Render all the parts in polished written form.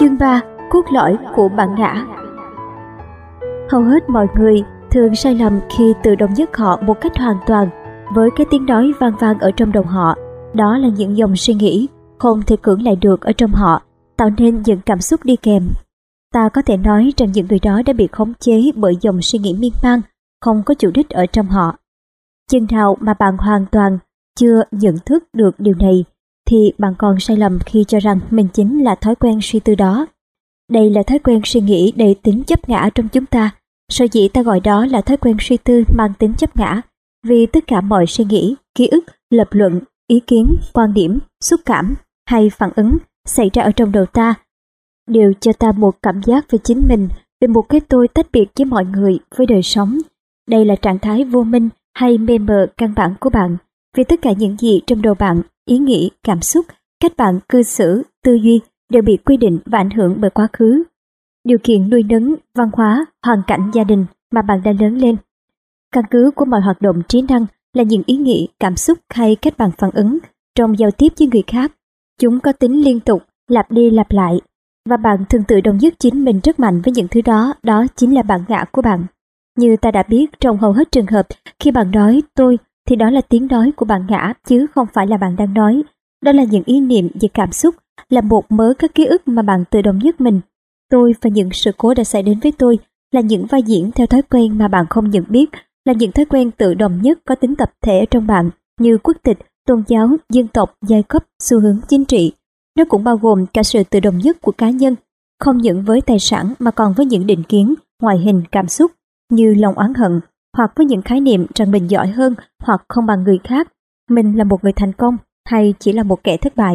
Chương 3. Cốt lõi của bản ngã. Hầu hết mọi người thường sai lầm khi tự đồng nhất họ một cách hoàn toàn với cái tiếng nói vang vang ở trong đầu họ. Đó là những dòng suy nghĩ không thể cưỡng lại được ở trong họ, tạo nên những cảm xúc đi kèm. Ta có thể nói rằng những người đó đã bị khống chế bởi dòng suy nghĩ miên man, không có chủ đích ở trong họ. Chừng nào mà bạn hoàn toàn chưa nhận thức được điều này, thì bạn còn sai lầm khi cho rằng mình chính là thói quen suy tư đó. Đây là thói quen suy nghĩ đầy tính chấp ngã trong chúng ta. Sở dĩ ta gọi đó là thói quen suy tư mang tính chấp ngã, vì tất cả mọi suy nghĩ, ký ức, lập luận, ý kiến, quan điểm, xúc cảm hay phản ứng xảy ra ở trong đầu ta đều cho ta một cảm giác về chính mình, về một cái tôi tách biệt với mọi người, với đời sống. Đây là trạng thái vô minh hay mê mờ căn bản của bạn, vì tất cả những gì trong đầu bạn, ý nghĩ, cảm xúc, cách bạn cư xử, tư duy đều bị quy định và ảnh hưởng bởi quá khứ, điều kiện nuôi nấng, văn hóa, hoàn cảnh gia đình mà bạn đã lớn lên. Căn cứ của mọi hoạt động trí năng là những ý nghĩ, cảm xúc hay cách bạn phản ứng trong giao tiếp với người khác. Chúng có tính liên tục, lặp đi lặp lại, và bạn thường tự đồng nhất chính mình rất mạnh với những thứ đó. Đó chính là bản ngã của bạn. Như ta đã biết, trong hầu hết trường hợp, khi bạn nói tôi thì đó là tiếng nói của bản ngã, chứ không phải là bạn đang nói. Đó là những ý niệm về cảm xúc, là một mớ các ký ức mà bạn tự đồng nhất mình. Tôi và những sự cố đã xảy đến với tôi là những vai diễn theo thói quen mà bạn không nhận biết, là những thói quen tự đồng nhất có tính tập thể ở trong bạn, như quốc tịch, tôn giáo, dân tộc, giai cấp, xu hướng chính trị. Nó cũng bao gồm cả sự tự đồng nhất của cá nhân, không những với tài sản mà còn với những định kiến, ngoại hình, cảm xúc, như lòng oán hận, hoặc với những khái niệm rằng mình giỏi hơn hoặc không bằng người khác, mình là một người thành công hay chỉ là một kẻ thất bại.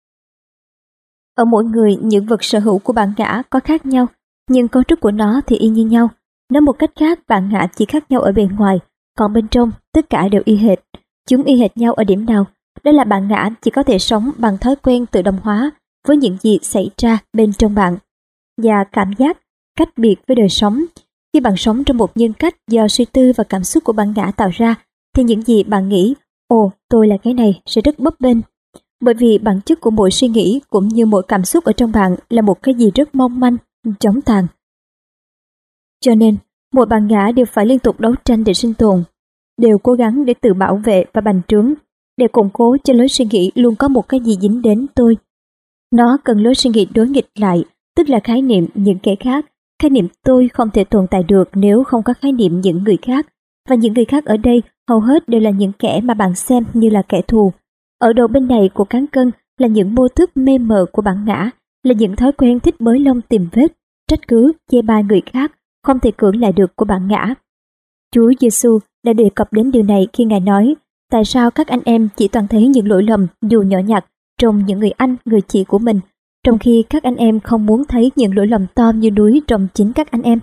Ở mỗi người, những vật sở hữu của bản ngã có khác nhau, nhưng cấu trúc của nó thì y như nhau. Nói một cách khác, bản ngã chỉ khác nhau ở bề ngoài, còn bên trong tất cả đều y hệt. Chúng y hệt nhau ở điểm nào? Đó là bản ngã chỉ có thể sống bằng thói quen tự động hóa với những gì xảy ra bên trong bạn, và cảm giác cách biệt với đời sống. Khi bạn sống trong một nhân cách do suy tư và cảm xúc của bản ngã tạo ra, thì những gì bạn nghĩ, ồ, tôi là cái này, sẽ rất bấp bênh. Bởi vì bản chất của mỗi suy nghĩ cũng như mỗi cảm xúc ở trong bạn là một cái gì rất mong manh, chóng tàn. Cho nên, mỗi bản ngã đều phải liên tục đấu tranh để sinh tồn, đều cố gắng để tự bảo vệ và bành trướng, để củng cố cho lối suy nghĩ luôn có một cái gì dính đến tôi. Nó cần lối suy nghĩ đối nghịch lại, tức là khái niệm những kẻ khác. Khái niệm tôi không thể tồn tại được nếu không có khái niệm những người khác, và những người khác ở đây hầu hết đều là những kẻ mà bạn xem như là kẻ thù. Ở đầu bên này của cán cân là những mô thức mê mờ của bản ngã, là những thói quen thích bới lông tìm vết, trách cứ, chê bai người khác, không thể cưỡng lại được của bản ngã. Chúa Giêsu đã đề cập đến điều này khi Ngài nói: tại sao các anh em chỉ toàn thấy những lỗi lầm dù nhỏ nhặt trong những người anh, người chị của mình, trong khi các anh em không muốn thấy những lỗi lầm to như núi trong chính các anh em.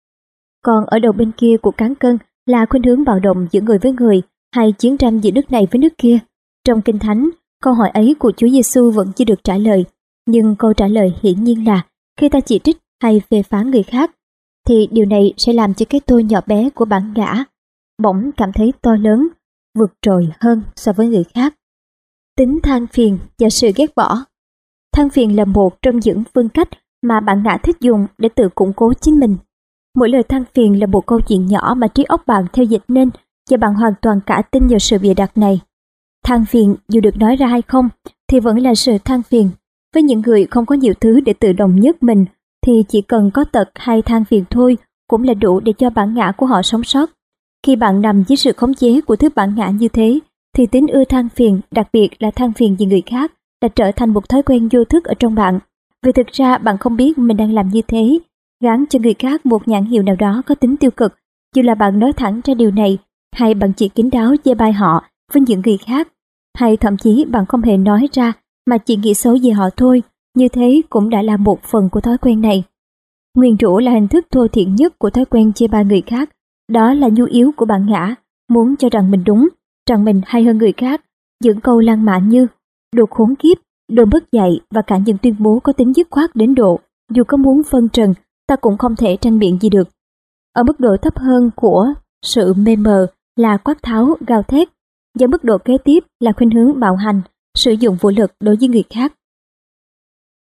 Còn ở đầu bên kia của cán cân là khuynh hướng bạo động giữa người với người, hay chiến tranh giữa nước này với nước kia. Trong Kinh Thánh, câu hỏi ấy của Chúa Giêsu vẫn chưa được trả lời, nhưng câu trả lời hiển nhiên là khi ta chỉ trích hay phê phán người khác, thì điều này sẽ làm cho cái tôi nhỏ bé của bản ngã bỗng cảm thấy to lớn, vượt trội hơn so với người khác. Tính than phiền và sự ghét bỏ. Than phiền là một trong những phương cách mà bản ngã thích dùng để tự củng cố chính mình. Mỗi lời than phiền là một câu chuyện nhỏ mà trí óc bạn theo dịch nên, và bạn hoàn toàn cả tin vào sự bịa đặt này. Than phiền dù được nói ra hay không thì vẫn là sự than phiền. Với những người không có nhiều thứ để tự đồng nhất mình thì chỉ cần có tật hay than phiền thôi cũng là đủ để cho bản ngã của họ sống sót. Khi bạn nằm dưới sự khống chế của thứ bản ngã như thế, thì tính ưa than phiền, đặc biệt là than phiền về người khác, đã trở thành một thói quen vô thức ở trong bạn. Vì thực ra bạn không biết mình đang làm như thế, gán cho người khác một nhãn hiệu nào đó có tính tiêu cực, dù là bạn nói thẳng ra điều này, hay bạn chỉ kín đáo chê bai họ với những người khác, hay thậm chí bạn không hề nói ra mà chỉ nghĩ xấu về họ thôi. Như thế cũng đã là một phần của thói quen này. Nguyền rủa là hình thức thô thiển nhất của thói quen chê bai người khác. Đó là nhu yếu của bản ngã, muốn cho rằng mình đúng, rằng mình hay hơn người khác. Những câu lan mạ như đồ khốn kiếp, đồ mất dạy, và cả những tuyên bố có tính dứt khoát đến độ dù có muốn phân trần, ta cũng không thể tranh biện gì được. Ở mức độ thấp hơn của sự mê mờ là quát tháo, gào thét, và mức độ kế tiếp là khuynh hướng bạo hành, sử dụng vũ lực đối với người khác.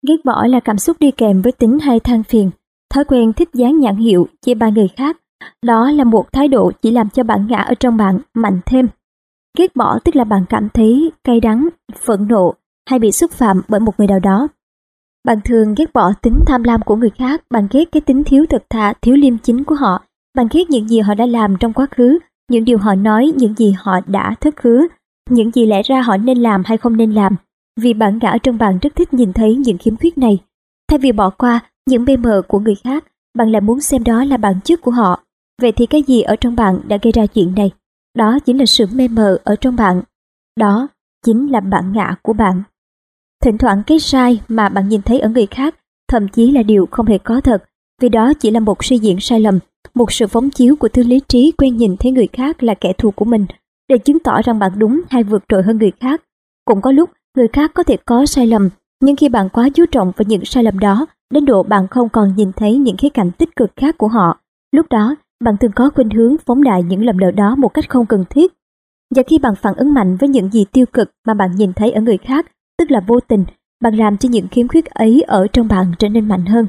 Ghét bỏ là cảm xúc đi kèm với tính hay than phiền, thói quen thích dán nhãn hiệu, chê bai người khác. Đó là một thái độ chỉ làm cho bản ngã ở trong bạn mạnh thêm. Ghét bỏ tức là bạn cảm thấy cay đắng, phẫn nộ hay bị xúc phạm bởi một người nào đó. Bạn thường ghét bỏ tính tham lam của người khác, bạn ghét cái tính thiếu thật thà, thiếu liêm chính của họ. Bạn ghét những gì họ đã làm trong quá khứ, những điều họ nói, những gì họ đã thất hứa, những gì lẽ ra họ nên làm hay không nên làm. Vì bản ngã trong bạn rất thích nhìn thấy những khiếm khuyết này. Thay vì bỏ qua những bê mờ của người khác, bạn lại muốn xem đó là bản chất của họ. Vậy thì cái gì ở trong bạn đã gây ra chuyện này? Đó chính là sự mê mờ ở trong bạn. Đó chính là bản ngã của bạn. Thỉnh thoảng cái sai mà bạn nhìn thấy ở người khác thậm chí là điều không hề có thật, vì đó chỉ là một suy diễn sai lầm, một sự phóng chiếu của thứ lý trí quen nhìn thấy người khác là kẻ thù của mình, để chứng tỏ rằng bạn đúng hay vượt trội hơn người khác. Cũng có lúc người khác có thể có sai lầm, nhưng khi bạn quá chú trọng vào những sai lầm đó, đến độ bạn không còn nhìn thấy những khía cạnh tích cực khác của họ, lúc đó bạn thường có khuynh hướng phóng đại những lầm lỡ đó một cách không cần thiết. Và khi bạn phản ứng mạnh với những gì tiêu cực mà bạn nhìn thấy ở người khác, tức là vô tình, bạn làm cho những khiếm khuyết ấy ở trong bạn trở nên mạnh hơn.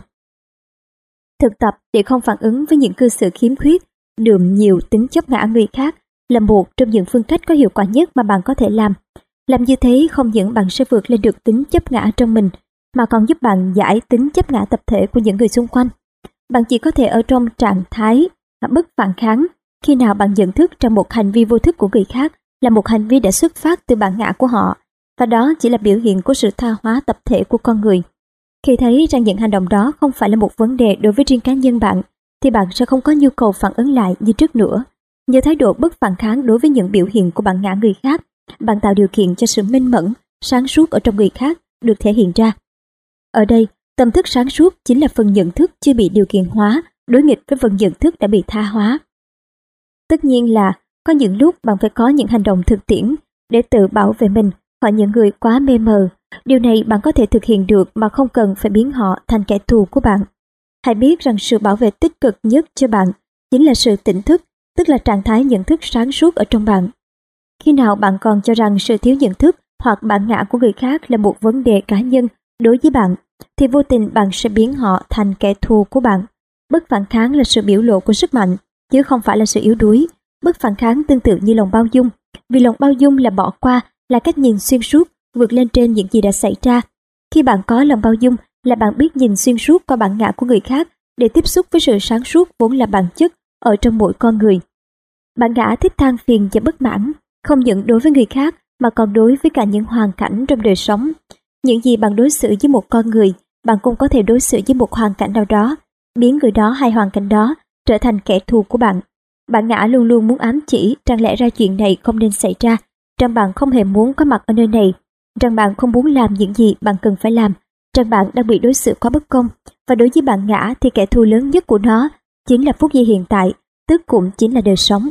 Thực tập để không phản ứng với những cư xử khiếm khuyết, đượm nhiều tính chấp ngã người khác là một trong những phương cách có hiệu quả nhất mà bạn có thể làm. Làm như thế không những bạn sẽ vượt lên được tính chấp ngã trong mình, mà còn giúp bạn giải tính chấp ngã tập thể của những người xung quanh. Bạn chỉ có thể ở trong trạng thái bất phản kháng khi nào bạn nhận thức rằng một hành vi vô thức của người khác là một hành vi đã xuất phát từ bản ngã của họ, và đó chỉ là biểu hiện của sự tha hóa tập thể của con người. Khi thấy rằng những hành động đó không phải là một vấn đề đối với riêng cá nhân bạn, thì bạn sẽ không có nhu cầu phản ứng lại như trước nữa. Nhờ thái độ bất phản kháng đối với những biểu hiện của bản ngã người khác, bạn tạo điều kiện cho sự minh mẫn, sáng suốt ở trong người khác được thể hiện ra. Ở đây, tâm thức sáng suốt chính là phần nhận thức chưa bị điều kiện hóa, đối nghịch với phần nhận thức đã bị tha hóa. Tất nhiên là có những lúc bạn phải có những hành động thực tiễn để tự bảo vệ mình khỏi những người quá mê mờ. Điều này bạn có thể thực hiện được mà không cần phải biến họ thành kẻ thù của bạn. Hãy biết rằng sự bảo vệ tích cực nhất cho bạn chính là sự tỉnh thức, tức là trạng thái nhận thức sáng suốt ở trong bạn. Khi nào bạn còn cho rằng sự thiếu nhận thức hoặc bản ngã của người khác là một vấn đề cá nhân đối với bạn, thì vô tình bạn sẽ biến họ thành kẻ thù của bạn. Bất phản kháng là sự biểu lộ của sức mạnh, chứ không phải là sự yếu đuối. Bất phản kháng tương tự như lòng bao dung, vì lòng bao dung là bỏ qua, là cách nhìn xuyên suốt, vượt lên trên những gì đã xảy ra. Khi bạn có lòng bao dung là bạn biết nhìn xuyên suốt qua bản ngã của người khác để tiếp xúc với sự sáng suốt vốn là bản chất ở trong mỗi con người. Bản ngã thích than phiền và bất mãn, không những đối với người khác mà còn đối với cả những hoàn cảnh trong đời sống. Những gì bạn đối xử với một con người, bạn cũng có thể đối xử với một hoàn cảnh nào đó, biến người đó hay hoàn cảnh đó trở thành kẻ thù của bạn. Bản ngã luôn luôn muốn ám chỉ rằng lẽ ra chuyện này không nên xảy ra, rằng bạn không hề muốn có mặt ở nơi này, rằng bạn không muốn làm những gì bạn cần phải làm, rằng bạn đang bị đối xử quá bất công. Và đối với bản ngã thì kẻ thù lớn nhất của nó chính là phút giây hiện tại, tức cũng chính là đời sống.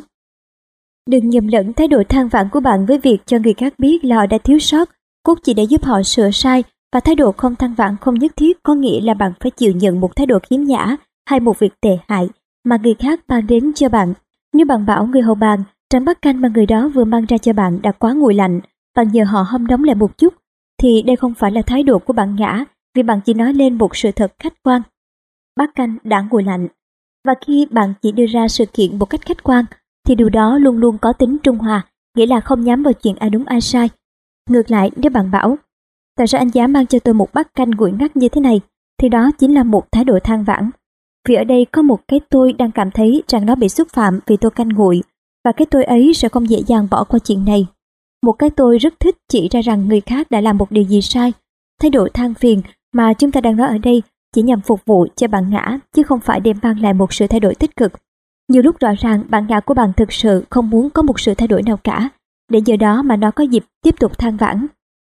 Đừng nhầm lẫn thái độ than vãn của bạn với việc cho người khác biết là họ đã thiếu sót, cốt chỉ để giúp họ sửa sai, và thái độ không than vãn không nhất thiết có nghĩa là bạn phải chịu nhận một thái độ khiếm nhã hay một việc tệ hại mà người khác mang đến cho bạn. Nếu bạn bảo người hầu bàn rằng bát canh mà người đó vừa mang ra cho bạn đã quá nguội lạnh, bạn nhờ họ hâm nóng lại một chút, thì đây không phải là thái độ của bản ngã, vì bạn chỉ nói lên một sự thật khách quan. Bát canh đã nguội lạnh, và khi bạn chỉ đưa ra sự kiện một cách khách quan, thì điều đó luôn luôn có tính trung hòa, nghĩa là không nhắm vào chuyện ai đúng ai sai. Ngược lại, nếu bạn bảo, tại sao anh dám mang cho tôi một bát canh nguội ngắt như thế này, thì đó chính là một thái độ than vãn. Vì ở đây có một cái tôi đang cảm thấy rằng nó bị xúc phạm vì tô canh nguội, và cái tôi ấy sẽ không dễ dàng bỏ qua chuyện này. Một cái tôi rất thích chỉ ra rằng người khác đã làm một điều gì sai. Thái độ than phiền mà chúng ta đang nói ở đây chỉ nhằm phục vụ cho bản ngã, chứ không phải để mang lại một sự thay đổi tích cực. Nhiều lúc rõ ràng bản ngã của bạn thực sự không muốn có một sự thay đổi nào cả, để giờ đó mà nó có dịp tiếp tục than vãn.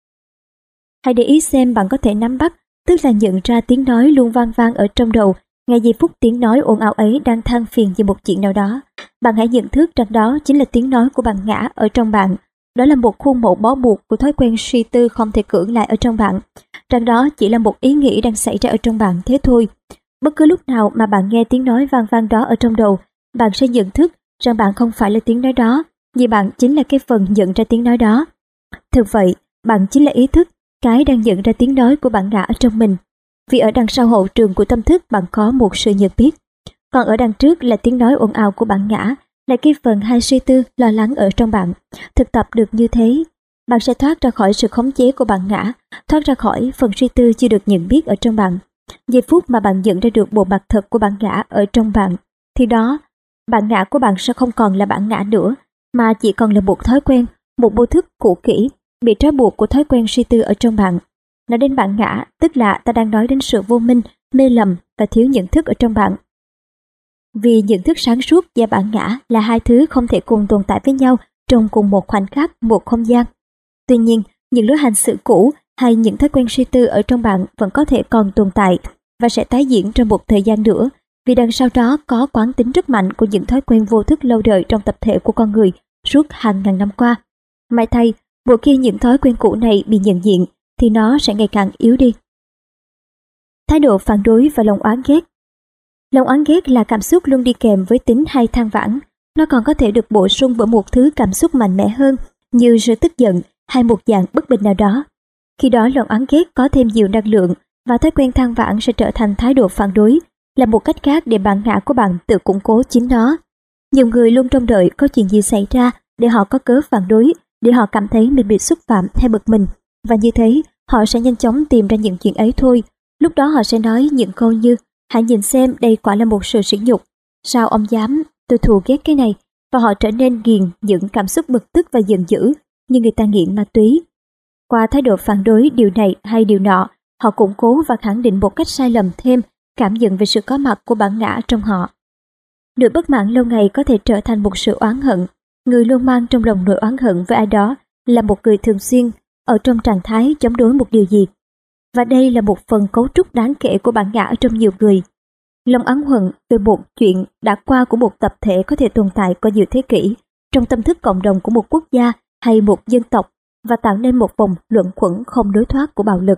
Hãy để ý xem bạn có thể nắm bắt, tức là nhận ra tiếng nói luôn vang vang ở trong đầu ngay giây phút tiếng nói ồn ào ấy đang than phiền về một chuyện nào đó. Bạn hãy nhận thức rằng đó chính là tiếng nói của bản ngã ở trong bạn. Đó là một khuôn mẫu bó buộc của thói quen suy tư không thể cưỡng lại ở trong bạn. Rằng đó chỉ là một ý nghĩ đang xảy ra ở trong bạn thế thôi. Bất cứ lúc nào mà bạn nghe tiếng nói vang vang đó ở trong đầu, bạn sẽ nhận thức rằng bạn không phải là tiếng nói đó, vì bạn chính là cái phần nhận ra tiếng nói đó. Thực vậy, bạn chính là ý thức, cái đang nhận ra tiếng nói của bản ngã ở trong mình. Vì ở đằng sau hậu trường của tâm thức bạn có một sự nhận biết, còn ở đằng trước là tiếng nói ồn ào của bản ngã, là cái phần hay suy tư, lo lắng ở trong bạn. Thực tập được như thế, bạn sẽ thoát ra khỏi sự khống chế của bản ngã, thoát ra khỏi phần suy tư chưa được nhận biết ở trong bạn. Giây phút mà bạn nhận ra được bộ mặt thật của bản ngã ở trong bạn, thì đó, bản ngã của bạn sẽ không còn là bản ngã nữa, mà chỉ còn là một thói quen, một mô thức cũ kỹ, bị trói buộc của thói quen suy tư ở trong bạn. Nói đến bản ngã, tức là ta đang nói đến sự vô minh, mê lầm và thiếu nhận thức ở trong bạn. Vì nhận thức sáng suốt và bản ngã là hai thứ không thể cùng tồn tại với nhau trong cùng một khoảnh khắc, một không gian. Tuy nhiên, những lối hành xử cũ hay những thói quen suy tư ở trong bạn vẫn có thể còn tồn tại và sẽ tái diễn trong một thời gian nữa, vì đằng sau đó có quán tính rất mạnh của những thói quen vô thức lâu đời trong tập thể của con người suốt hàng ngàn năm qua. May thay, mỗi khi những thói quen cũ này bị nhận diện thì nó sẽ ngày càng yếu đi. Thái độ phản đối và lòng oán ghét. Lòng oán ghét là cảm xúc luôn đi kèm với tính hay than vãn. Nó còn có thể được bổ sung bởi một thứ cảm xúc mạnh mẽ hơn như sự tức giận hay một dạng bất bình nào đó. Khi đó lòng oán ghét có thêm nhiều năng lượng và thói quen than vãn sẽ trở thành thái độ phản đối, là một cách khác để bản ngã của bạn tự củng cố chính nó. Nhiều người luôn trông đợi có chuyện gì xảy ra để họ có cớ phản đối, để họ cảm thấy mình bị xúc phạm hay bực mình, và như thế họ sẽ nhanh chóng tìm ra những chuyện ấy thôi. Lúc đó họ sẽ nói những câu như: hãy nhìn xem, đây quả là một sự sỉ nhục, sao ông dám, tôi thù ghét cái này, và họ trở nên ghiền những cảm xúc bực tức và giận dữ như người ta nghiện ma túy. Qua thái độ phản đối điều này hay điều nọ, họ củng cố và khẳng định một cách sai lầm thêm cảm nhận về sự có mặt của bản ngã trong họ. Nỗi bất mãn lâu ngày có thể trở thành một sự oán hận. Người luôn mang trong lòng nỗi oán hận với ai đó là một người thường xuyên ở trong trạng thái chống đối một điều gì. Và đây là một phần cấu trúc đáng kể của bản ngã trong nhiều người. Lòng oán hận về một chuyện đã qua của một tập thể có thể tồn tại qua nhiều thế kỷ trong tâm thức cộng đồng của một quốc gia hay một dân tộc, và tạo nên một vòng luẩn quẩn không lối thoát của bạo lực.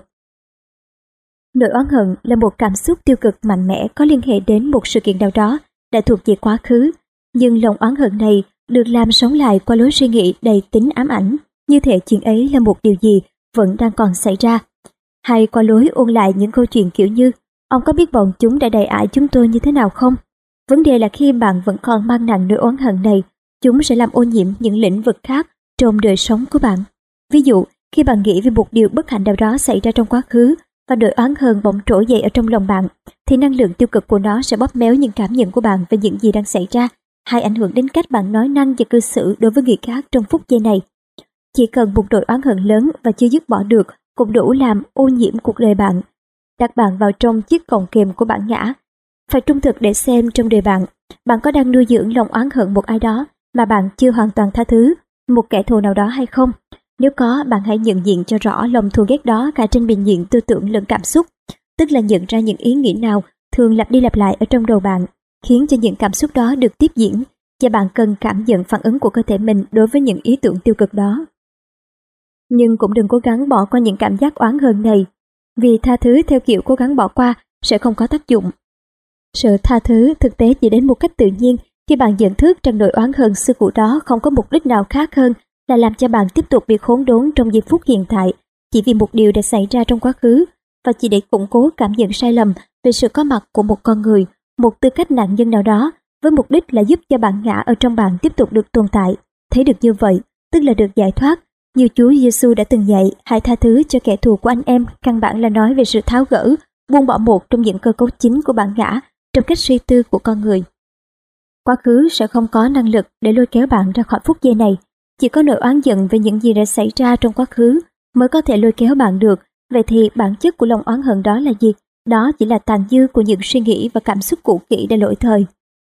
Nỗi oán hận là một cảm xúc tiêu cực mạnh mẽ có liên hệ đến một sự kiện nào đó đã thuộc về quá khứ, nhưng lòng oán hận này được làm sống lại qua lối suy nghĩ đầy tính ám ảnh, như thể chuyện ấy là một điều gì vẫn đang còn xảy ra, hay qua lối ôn lại những câu chuyện kiểu như: ông có biết bọn chúng đã đầy ải chúng tôi như thế nào không? Vấn đề là khi bạn vẫn còn mang nặng nỗi oán hận này, chúng sẽ làm ô nhiễm những lĩnh vực khác trong đời sống của bạn. Ví dụ, khi bạn nghĩ về một điều bất hạnh nào đó xảy ra trong quá khứ và nỗi oán hận bỗng trỗi dậy ở trong lòng bạn, thì năng lượng tiêu cực của nó sẽ bóp méo những cảm nhận của bạn về những gì đang xảy ra, hay ảnh hưởng đến cách bạn nói năng và cư xử đối với người khác trong phút giây này. Chỉ cần một nỗi oán hận lớn và chưa dứt bỏ được cũng đủ làm ô nhiễm cuộc đời bạn, đặt bạn vào trong chiếc còng kềm của bản ngã. Phải trung thực để xem trong đời bạn, bạn có đang nuôi dưỡng lòng oán hận một ai đó mà bạn chưa hoàn toàn tha thứ, một kẻ thù nào đó hay không? Nếu có, bạn hãy nhận diện cho rõ lòng thù ghét đó cả trên bình diện tư tưởng lẫn cảm xúc, tức là nhận ra những ý nghĩ nào thường lặp đi lặp lại ở trong đầu bạn, khiến cho những cảm xúc đó được tiếp diễn, và bạn cần cảm nhận phản ứng của cơ thể mình đối với những ý tưởng tiêu cực đó. Nhưng cũng đừng cố gắng bỏ qua những cảm giác oán hận này, vì tha thứ theo kiểu cố gắng bỏ qua sẽ không có tác dụng. Sự tha thứ thực tế chỉ đến một cách tự nhiên khi bạn nhận thức rằng nỗi oán hận xưa cũ đó không có mục đích nào khác hơn là làm cho bạn tiếp tục bị khốn đốn trong giây phút hiện tại, chỉ vì một điều đã xảy ra trong quá khứ, và chỉ để củng cố cảm nhận sai lầm về sự có mặt của một con người, một tư cách nạn nhân nào đó, với mục đích là giúp cho bản ngã ở trong bạn tiếp tục được tồn tại. Thấy được như vậy, tức là được giải thoát. Như Chúa Giêsu đã từng dạy, hãy tha thứ cho kẻ thù của anh em, căn bản là nói về sự tháo gỡ, buông bỏ một trong những cơ cấu chính của bản ngã trong cách suy tư của con người. Quá khứ sẽ không có năng lực để lôi kéo bạn ra khỏi phút giây này. Chỉ có nỗi oán giận về những gì đã xảy ra trong quá khứ mới có thể lôi kéo bạn được. Vậy thì bản chất của lòng oán hận đó là gì? Đó chỉ là tàn dư của những suy nghĩ và cảm xúc cũ kỹ đã lỗi thời.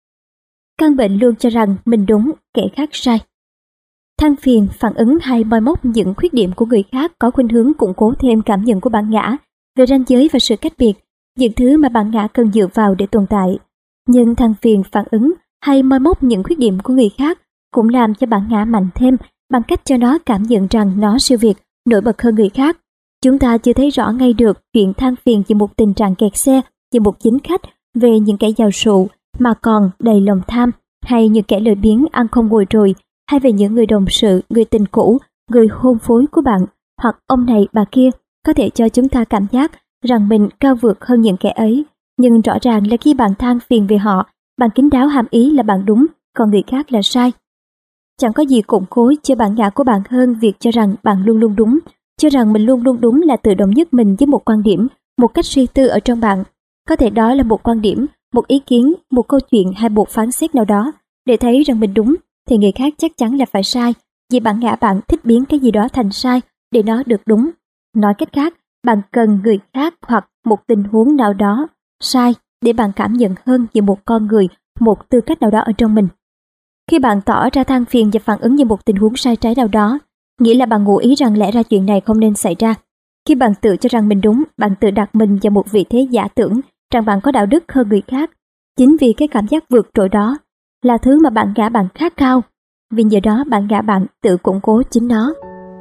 Căn bệnh luôn cho rằng mình đúng, kẻ khác sai. Than phiền, phản ứng hay moi móc những khuyết điểm của người khác có khuynh hướng củng cố thêm cảm nhận của bản ngã về ranh giới và sự cách biệt, những thứ mà bản ngã cần dựa vào để tồn tại. Nhưng than phiền, phản ứng hay moi móc những khuyết điểm của người khác cũng làm cho bản ngã mạnh thêm bằng cách cho nó cảm nhận rằng nó siêu việt, nổi bật hơn người khác. Chúng ta chưa thấy rõ ngay được chuyện than phiền về một tình trạng kẹt xe, về một chính khách, về những kẻ giàu sụ mà còn đầy lòng tham, hay những kẻ lười biếng ăn không ngồi rồi, hay về những người đồng sự, người tình cũ, người hôn phối của bạn, hoặc ông này bà kia, có thể cho chúng ta cảm giác rằng mình cao vượt hơn những kẻ ấy. Nhưng rõ ràng là khi bạn than phiền về họ, bạn kín đáo hàm ý là bạn đúng, còn người khác là sai. Chẳng có gì củng cố cho bản ngã của bạn hơn việc cho rằng bạn luôn luôn đúng. Cho rằng mình luôn luôn đúng là tự đồng nhất mình với một quan điểm, một cách suy tư ở trong bạn. Có thể đó là một quan điểm, một ý kiến, một câu chuyện hay một phán xét nào đó. Để thấy rằng mình đúng, thì người khác chắc chắn là phải sai, vì bản ngã bạn thích biến cái gì đó thành sai để nó được đúng. Nói cách khác, bạn cần người khác hoặc một tình huống nào đó sai để bạn cảm nhận hơn về một con người, một tư cách nào đó ở trong mình. Khi bạn tỏ ra than phiền và phản ứng về một tình huống sai trái nào đó, nghĩa là bạn ngụ ý rằng lẽ ra chuyện này không nên xảy ra. Khi bạn tự cho rằng mình đúng, bạn tự đặt mình vào một vị thế giả tưởng rằng bạn có đạo đức hơn người khác. Chính vì cái cảm giác vượt trội đó là thứ mà bản ngã bạn khát khao, vì nhờ đó bản ngã bạn tự củng cố chính nó.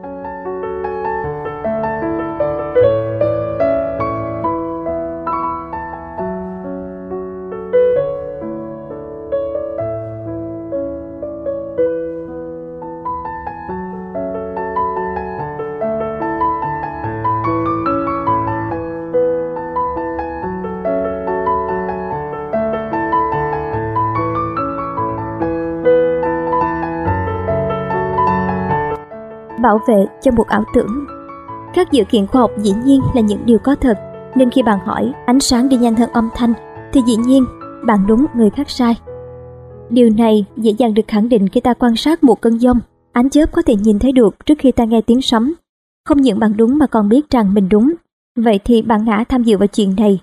Bảo vệ cho một ảo tưởng. Các dữ kiện khoa học dĩ nhiên là những điều có thật, nên khi bạn hỏi ánh sáng đi nhanh hơn âm thanh thì dĩ nhiên bạn đúng, người khác sai. Điều này dễ dàng được khẳng định khi ta quan sát một cơn giông. Ánh chớp có thể nhìn thấy được trước khi ta nghe tiếng sấm. Không những bạn đúng mà còn biết rằng mình đúng. Vậy thì bản ngã tham dự vào chuyện này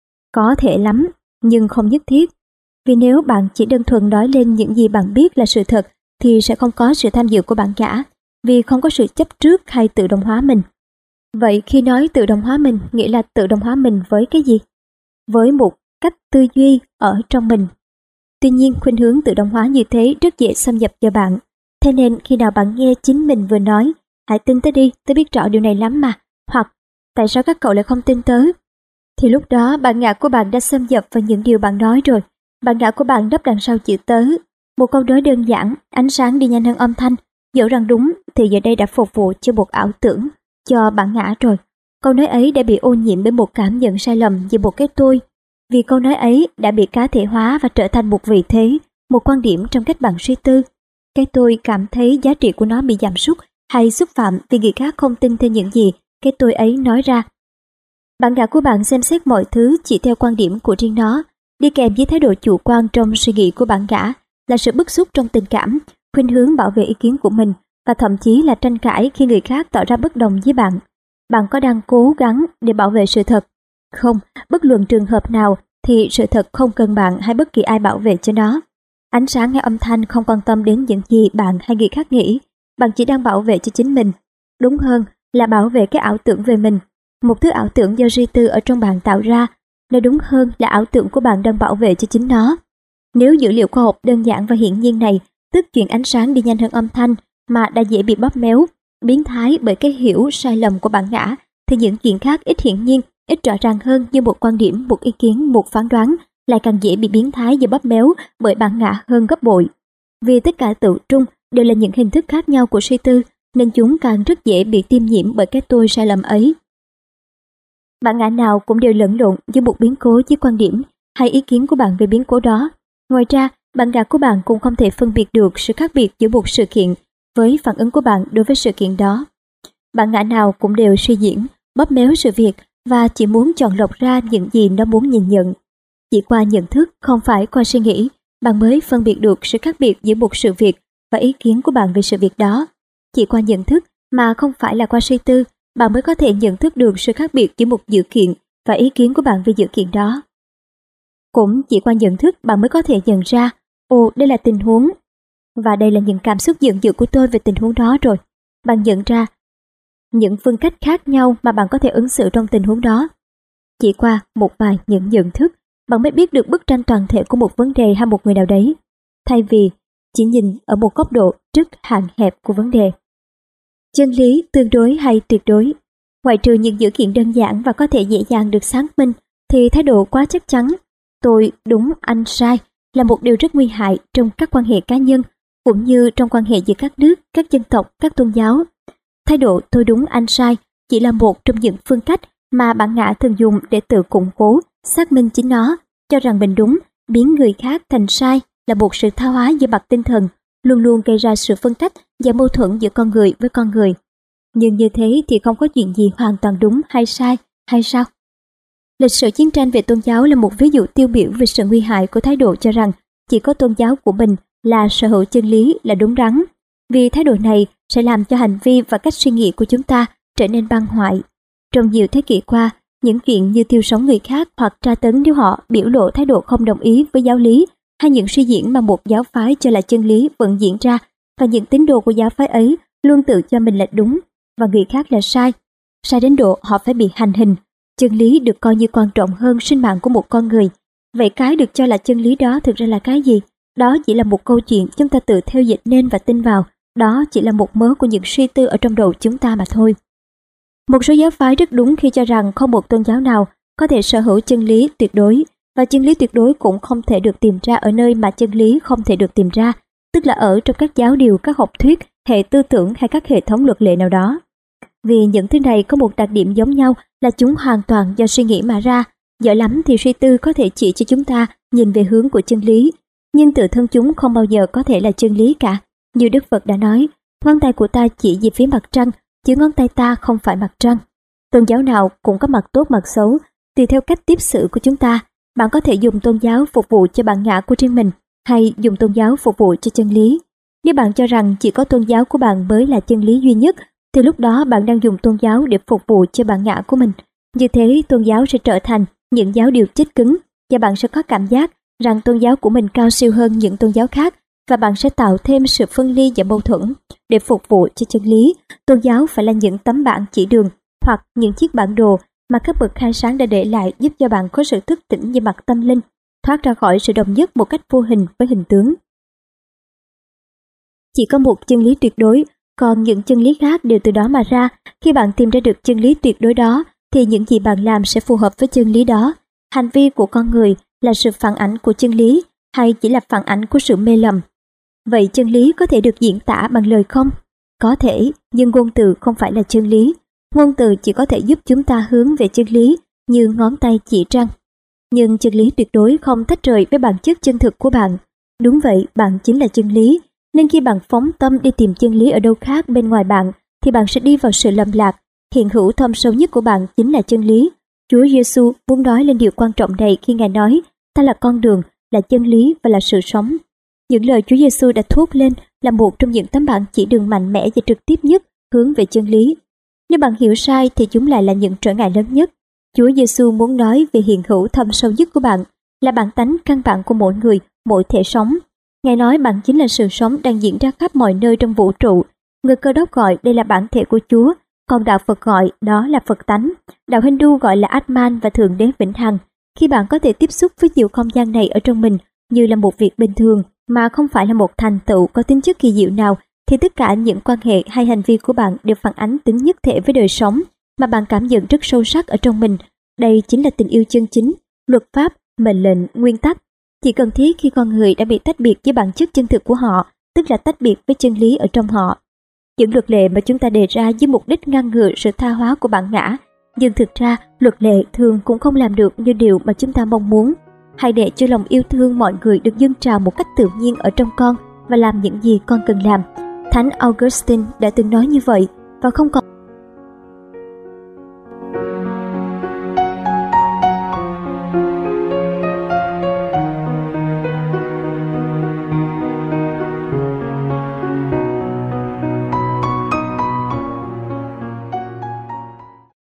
có thể lắm, nhưng không nhất thiết. Vì nếu bạn chỉ đơn thuần nói lên những gì bạn biết là sự thật thì sẽ không có sự tham dự của bản ngã, vì không có sự chấp trước hay tự động hóa mình. Vậy khi nói tự động hóa mình, nghĩa là tự động hóa mình với cái gì? Với một cách tư duy ở trong mình. Tuy nhiên, khuynh hướng tự động hóa như thế rất dễ xâm nhập vào bạn. Thế nên khi nào bạn nghe chính mình vừa nói, hãy tin tớ đi, tớ biết rõ điều này lắm mà, hoặc tại sao các cậu lại không tin tớ? Thì lúc đó bản ngã của bạn đã xâm nhập vào những điều bạn nói rồi. Bản ngã của bạn nấp đằng sau chữ tớ. Một câu nói đơn giản, ánh sáng đi nhanh hơn âm thanh, dẫu rằng đúng thì giờ đây đã phục vụ cho một ảo tưởng, cho bản ngã rồi. Câu nói ấy đã bị ô nhiễm bởi một cảm nhận sai lầm về một cái tôi. Vì câu nói ấy đã bị cá thể hóa và trở thành một vị thế, một quan điểm trong cách bạn suy tư. Cái tôi cảm thấy giá trị của nó bị giảm sút hay xúc phạm vì người khác không tin theo những gì cái tôi ấy nói ra. Bản ngã của bạn xem xét mọi thứ chỉ theo quan điểm của riêng nó. Đi kèm với thái độ chủ quan trong suy nghĩ của bản ngã là sự bức xúc trong tình cảm, khuynh hướng bảo vệ ý kiến của mình và thậm chí là tranh cãi khi người khác tỏ ra bất đồng với bạn. Bạn có đang cố gắng để bảo vệ sự thật? Không, bất luận trường hợp nào thì sự thật không cần bạn hay bất kỳ ai bảo vệ cho nó. Ánh sáng hay âm thanh không quan tâm đến những gì bạn hay người khác nghĩ. Bạn chỉ đang bảo vệ cho chính mình. Đúng hơn là bảo vệ cái ảo tưởng về mình. Một thứ ảo tưởng do suy tư ở trong bạn tạo ra, nói đúng hơn là ảo tưởng của bạn đang bảo vệ cho chính nó. Nếu dữ liệu khoa học đơn giản và hiển nhiên này, tức chuyện ánh sáng đi nhanh hơn âm thanh, mà đã dễ bị bóp méo, biến thái bởi cái hiểu sai lầm của bản ngã, thì những chuyện khác ít hiển nhiên, ít rõ ràng hơn như một quan điểm, một ý kiến, một phán đoán lại càng dễ bị biến thái và bóp méo bởi bản ngã hơn gấp bội. Vì tất cả tự trung đều là những hình thức khác nhau của suy tư, nên chúng càng rất dễ bị tiêm nhiễm bởi cái tôi sai lầm ấy. Bản ngã nào cũng đều lẫn lộn với một biến cố với quan điểm hay ý kiến của bạn về biến cố đó. Ngoài ra, bản ngã của bạn cũng không thể phân biệt được sự khác biệt giữa một sự kiện với phản ứng của bạn đối với sự kiện đó. Bản ngã nào cũng đều suy diễn, bóp méo sự việc và chỉ muốn chọn lọc ra những gì nó muốn nhìn nhận. Chỉ qua nhận thức, không phải qua suy nghĩ, bạn mới phân biệt được sự khác biệt giữa một sự việc và ý kiến của bạn về sự việc đó. Chỉ qua nhận thức mà không phải là qua suy tư, bạn mới có thể nhận thức được sự khác biệt giữa một dữ kiện và ý kiến của bạn về dữ kiện đó. Cũng chỉ qua nhận thức bạn mới có thể nhận ra, ồ, đây là tình huống, và đây là những cảm xúc giận dữ của tôi về tình huống đó rồi. Bạn nhận ra những phương cách khác nhau mà bạn có thể ứng xử trong tình huống đó. Chỉ qua một vài những nhận thức, bạn mới biết được bức tranh toàn thể của một vấn đề hay một người nào đấy, thay vì chỉ nhìn ở một góc độ rất hạn hẹp của vấn đề. Chân lý tương đối hay tuyệt đối? Ngoại trừ những dữ kiện đơn giản và có thể dễ dàng được xác minh, thì thái độ quá chắc chắn, tôi đúng anh sai, là một điều rất nguy hại trong các quan hệ cá nhân, cũng như trong quan hệ giữa các nước, các dân tộc, các tôn giáo. Thái độ tôi đúng anh sai chỉ là một trong những phương cách mà bản ngã thường dùng để tự củng cố, xác minh chính nó, cho rằng mình đúng, biến người khác thành sai là một sự tha hóa về mặt tinh thần, luôn luôn gây ra sự phân tách và mâu thuẫn giữa con người với con người. Nhưng như thế thì không có chuyện gì hoàn toàn đúng hay sai, hay sao? Lịch sử chiến tranh về tôn giáo là một ví dụ tiêu biểu về sự nguy hại của thái độ cho rằng chỉ có tôn giáo của mình là sở hữu chân lý, là đúng đắn. Vì thái độ này sẽ làm cho hành vi và cách suy nghĩ của chúng ta trở nên băng hoại. Trong nhiều thế kỷ qua, những chuyện như thiêu sống người khác hoặc tra tấn nếu họ biểu lộ thái độ không đồng ý với giáo lý, hay những suy diễn mà một giáo phái cho là chân lý vẫn diễn ra, và những tín đồ của giáo phái ấy luôn tự cho mình là đúng và người khác là sai. Sai đến độ họ phải bị hành hình. Chân lý được coi như quan trọng hơn sinh mạng của một con người. Vậy cái được cho là chân lý đó thực ra là cái gì? Đó chỉ là một câu chuyện chúng ta tự theo dịch nên và tin vào. Đó chỉ là một mớ của những suy tư ở trong đầu chúng ta mà thôi. Một số giáo phái rất đúng khi cho rằng không một tôn giáo nào có thể sở hữu chân lý tuyệt đối, và chân lý tuyệt đối cũng không thể được tìm ra ở nơi mà chân lý không thể được tìm ra, tức là ở trong các giáo điều, các học thuyết, hệ tư tưởng hay các hệ thống luật lệ nào đó. Vì những thứ này có một đặc điểm giống nhau là chúng hoàn toàn do suy nghĩ mà ra. Giỏi lắm thì suy tư có thể chỉ cho chúng ta nhìn về hướng của chân lý, nhưng tự thân chúng không bao giờ có thể là chân lý cả. Như Đức Phật đã nói, ngón tay của ta chỉ về phía mặt trăng, chứ ngón tay ta không phải mặt trăng. Tôn giáo nào cũng có mặt tốt mặt xấu, tùy theo cách tiếp xử của chúng ta. Bạn có thể dùng tôn giáo phục vụ cho bản ngã của riêng mình, hay dùng tôn giáo phục vụ cho chân lý. Nếu bạn cho rằng chỉ có tôn giáo của bạn mới là chân lý duy nhất, thì lúc đó bạn đang dùng tôn giáo để phục vụ cho bản ngã của mình. Như thế, tôn giáo sẽ trở thành những giáo điều chết cứng, và bạn sẽ có cảm giác rằng tôn giáo của mình cao siêu hơn những tôn giáo khác, và bạn sẽ tạo thêm sự phân ly và mâu thuẫn. Để phục vụ cho chân lý, tôn giáo phải là những tấm bảng chỉ đường hoặc những chiếc bản đồ mà các bậc khai sáng đã để lại, giúp cho bạn có sự thức tỉnh về mặt tâm linh, thoát ra khỏi sự đồng nhất một cách vô hình với hình tướng. Chỉ có một chân lý tuyệt đối, còn những chân lý khác đều từ đó mà ra. Khi bạn tìm ra được chân lý tuyệt đối đó, thì những gì bạn làm sẽ phù hợp với chân lý đó. Hành vi của con người là sự phản ảnh của chân lý, hay chỉ là phản ảnh của sự mê lầm? Vậy chân lý có thể được diễn tả bằng lời không? Có thể, nhưng ngôn từ không phải là chân lý. Ngôn từ chỉ có thể giúp chúng ta hướng về chân lý, như ngón tay chỉ trăng. Nhưng chân lý tuyệt đối không tách rời với bản chất chân thực của bạn. Đúng vậy, bạn chính là chân lý. Nên khi bạn phóng tâm đi tìm chân lý ở đâu khác bên ngoài bạn, thì bạn sẽ đi vào sự lầm lạc. Hiện hữu thâm sâu nhất của bạn chính là chân lý. Chúa Giêsu muốn nói lên điều quan trọng này khi Ngài nói, ta là con đường, là chân lý và là sự sống. Những lời Chúa Giêsu đã thốt lên là một trong những tấm bảng chỉ đường mạnh mẽ và trực tiếp nhất hướng về chân lý. Nếu bạn hiểu sai thì chúng lại là những trở ngại lớn nhất. Chúa Giêsu muốn nói về hiện hữu thâm sâu nhất của bạn, là bản tánh căn bản của mỗi người, mỗi thể sống. Ngài nói bạn chính là sự sống đang diễn ra khắp mọi nơi trong vũ trụ. Người Cơ Đốc gọi đây là bản thể của Chúa, còn đạo Phật gọi đó là Phật tánh. Đạo Hindu gọi là Atman và Thượng Đế vĩnh hằng. Khi bạn có thể tiếp xúc với chiều không gian này ở trong mình như là một việc bình thường, mà không phải là một thành tựu có tính chất kỳ diệu nào, thì tất cả những quan hệ hay hành vi của bạn đều phản ánh tính nhất thể với đời sống mà bạn cảm nhận rất sâu sắc ở trong mình. Đây chính là tình yêu chân chính, luật pháp, mệnh lệnh, nguyên tắc. Chỉ cần thiết khi con người đã bị tách biệt với bản chất chân thực của họ, tức là tách biệt với chân lý ở trong họ. Những luật lệ mà chúng ta đề ra với mục đích ngăn ngừa sự tha hóa của bản ngã, nhưng thực ra luật lệ thường cũng không làm được như điều mà chúng ta mong muốn. Hãy để cho lòng yêu thương mọi người được dâng trào một cách tự nhiên ở trong con và làm những gì con cần làm. Thánh Augustine đã từng nói như vậy, và không còn